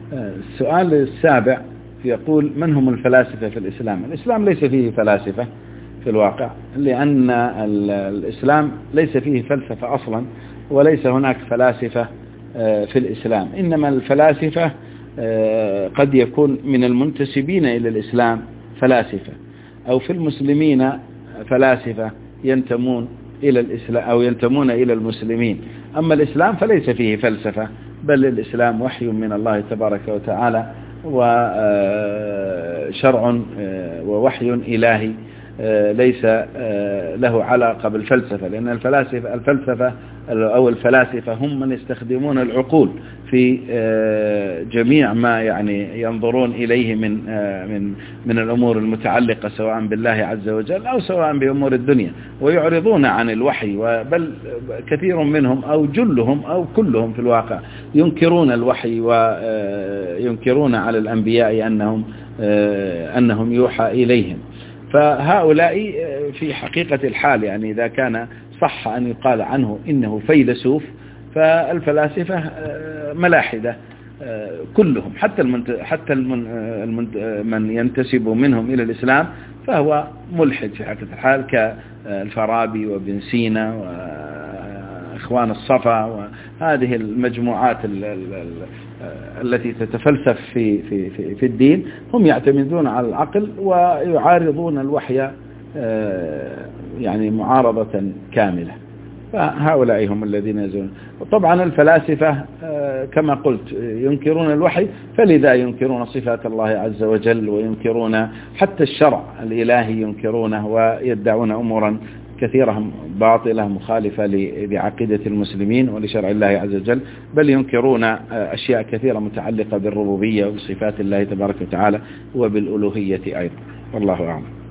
السؤال السابع يقول: من هم الفلاسفة في الإسلام؟ الإسلام ليس فيه فلاسفة في الواقع، لأن الإسلام ليس فيه فلسفة أصلا، وليس هناك فلاسفة في الإسلام. إنما الفلاسفة قد يكون من المنتسبين إلى الإسلام فلاسفة، أو في المسلمين فلاسفة ينتمون إلى الإسلام أو ينتمون إلى المسلمين. أما الإسلام فليس فيه فلسفة، بل الإسلام وحي من الله تبارك وتعالى، وشرع ووحي إلهي، ليس له علاقة بالفلسفة، لأن الفلسفة أو الفلاسفة هم من يستخدمون العقول في جميع ما يعني ينظرون إليه من الأمور المتعلقة سواء بالله عز وجل أو سواء بأمور الدنيا، ويعرضون عن الوحي. بل كثير منهم أو جلهم أو كلهم في الواقع ينكرون الوحي، وينكرون على الأنبياء أنهم يوحى إليهم. فهؤلاء في حقيقة الحال يعني إذا كان صح أن يقال عنه إنه فيلسوف، فالفلاسفة ملاحدة كلهم، حتى من ينتسب منهم إلى الإسلام فهو ملحد في حقيقة الحال، كالفارابي وابن سينا وإخوان الصفا، وهذه المجموعات التي تتفلسف في الدين. هم يعتمدون على العقل ويعارضون الوحي يعني معارضة كاملة. فهؤلاء هم الذين يزون. طبعا الفلاسفة كما قلت ينكرون الوحي، فلذا ينكرون صفات الله عز وجل، وينكرون حتى الشرع الإلهي ينكرونه، ويدعون أمورا كثيرة باطلة مخالفة لعقيدة المسلمين ولشرع الله عز وجل، بل ينكرون أشياء كثيرة متعلقة بالربوبية وبصفات الله تبارك وتعالى وبالألوهية أيضا. والله أعلم.